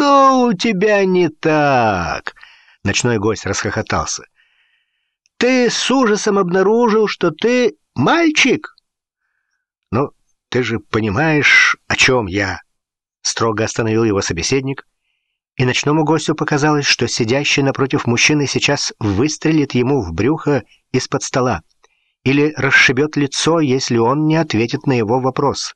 что у тебя не так?» Ночной гость расхохотался. «Ты с ужасом обнаружил, что ты мальчик?» «Ну, ты же понимаешь, о чем я?» Строго остановил его собеседник, и ночному гостю показалось, что сидящий напротив мужчины сейчас выстрелит ему в брюхо из-под стола или расшибет лицо, если он не ответит на его вопрос.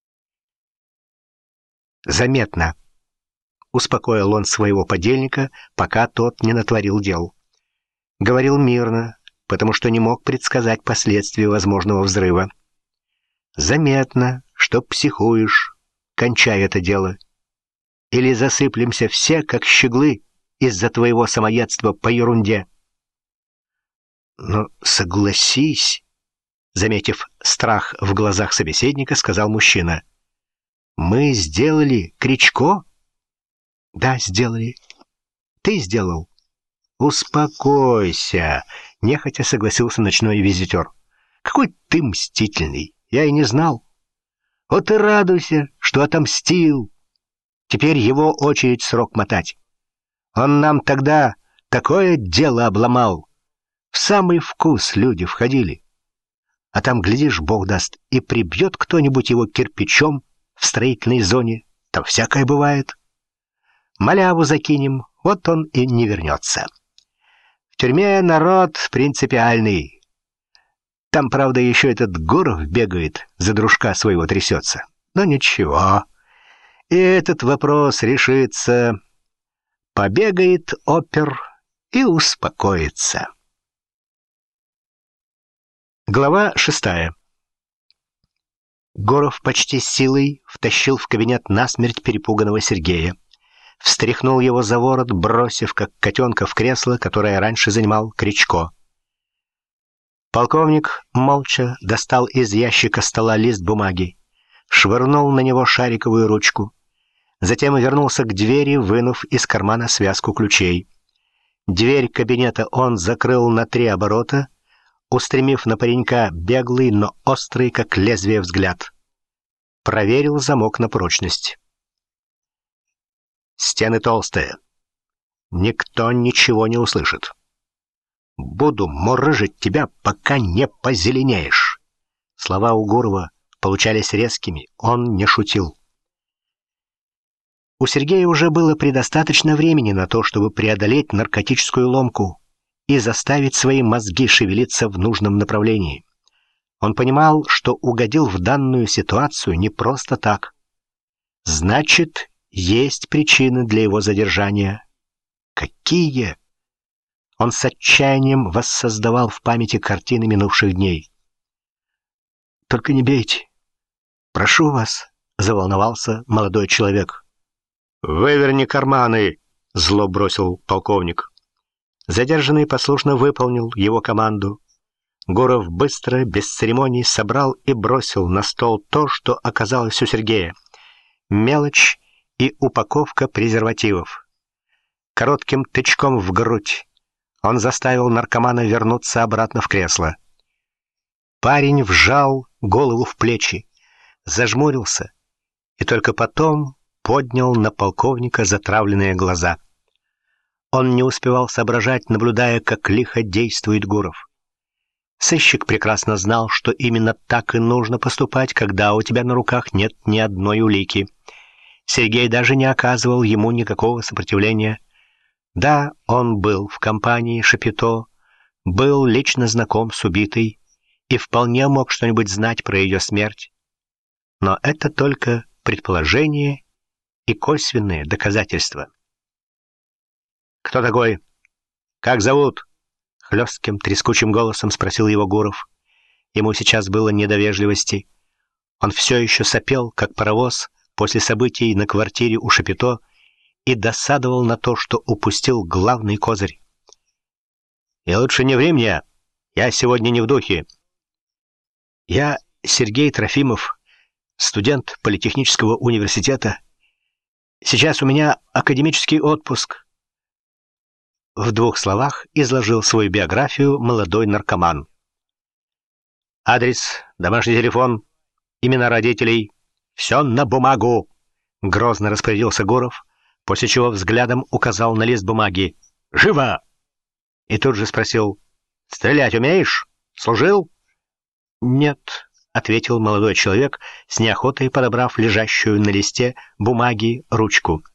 «Заметно», — успокоил он своего подельника, пока тот не натворил дел. Говорил мирно, потому что не мог предсказать последствия возможного взрыва. «Заметно, что психуешь. Кончай это дело. Или засыплемся все, как щеглы, из-за твоего самоедства по ерунде». «Но согласись», — заметив страх в глазах собеседника, сказал мужчина. «Мы сделали Кричко?» «Да, сделали. Ты сделал». «Успокойся», — нехотя согласился ночной визитер. «Какой ты мстительный, я и не знал. Вот и радуйся, что отомстил. Теперь его очередь срок мотать. Он нам тогда такое дело обломал. В самый вкус люди входили. А там, глядишь, Бог даст, и прибьет кто-нибудь его кирпичом в строительной зоне. Там всякое бывает. Маляву закинем, вот он и не вернется. В тюрьме народ принципиальный. Там, правда, еще этот Гуров бегает, за дружка своего трясется. Но ничего, и этот вопрос решится. Побегает опер и успокоится». Глава 6. Гуров почти силой втащил в кабинет насмерть перепуганного Сергея. Встряхнул его за ворот, бросив, как котенка, в кресло, которое раньше занимал Кричко. Полковник молча достал из ящика стола лист бумаги, швырнул на него шариковую ручку, затем вернулся к двери, вынув из кармана связку ключей. Дверь кабинета он закрыл на 3 оборота, устремив на паренька беглый, но острый, как лезвие, взгляд. Проверил замок на прочность. «Стены толстые. Никто ничего не услышит. Буду морыжить тебя, пока не позеленеешь». Слова у Гурова получались резкими, он не шутил. У Сергея уже было предостаточно времени на то, чтобы преодолеть наркотическую ломку и заставить свои мозги шевелиться в нужном направлении. Он понимал, что угодил в данную ситуацию не просто так. Значит, есть причины для его задержания. Какие? Он с отчаянием воссоздавал в памяти картины минувших дней. «Только не бейте. Прошу вас», — заволновался молодой человек. «Выверни карманы», — зло бросил полковник. Задержанный послушно выполнил его команду. Гуров быстро, без церемоний, собрал и бросил на стол то, что оказалось у Сергея. Мелочь и упаковка презервативов. Коротким тычком в грудь он заставил наркомана вернуться обратно в кресло. Парень вжал голову в плечи, зажмурился и только потом поднял на полковника затравленные глаза. Он не успевал соображать, наблюдая, как лихо действует Гуров. Сыщик прекрасно знал, что именно так и нужно поступать, когда у тебя на руках нет ни одной улики. Сергей даже не оказывал ему никакого сопротивления. Да, он был в компании Шапито, был лично знаком с убитой и вполне мог что-нибудь знать про ее смерть. Но это только предположение и косвенные доказательства. «Кто такой? Как зовут?» — хлестким, трескучим голосом спросил его Гуров. Ему сейчас было не до вежливости. Он все еще сопел, как паровоз, после событий на квартире у Шапито, и досадовал на то, что упустил главный козырь. «И лучше не ври мне, я сегодня не в духе». «Я Сергей Трофимов, студент Политехнического университета. Сейчас у меня академический отпуск». В 2 словах изложил свою биографию молодой наркоман. «Адрес, домашний телефон, имена родителей. Все на бумагу», — грозно распорядился Гуров, после чего взглядом указал на лист бумаги. «Живо!» И тут же спросил: «Стрелять умеешь? Служил?» «Нет», — ответил молодой человек, с неохотой подобрав лежащую на листе бумаги ручку.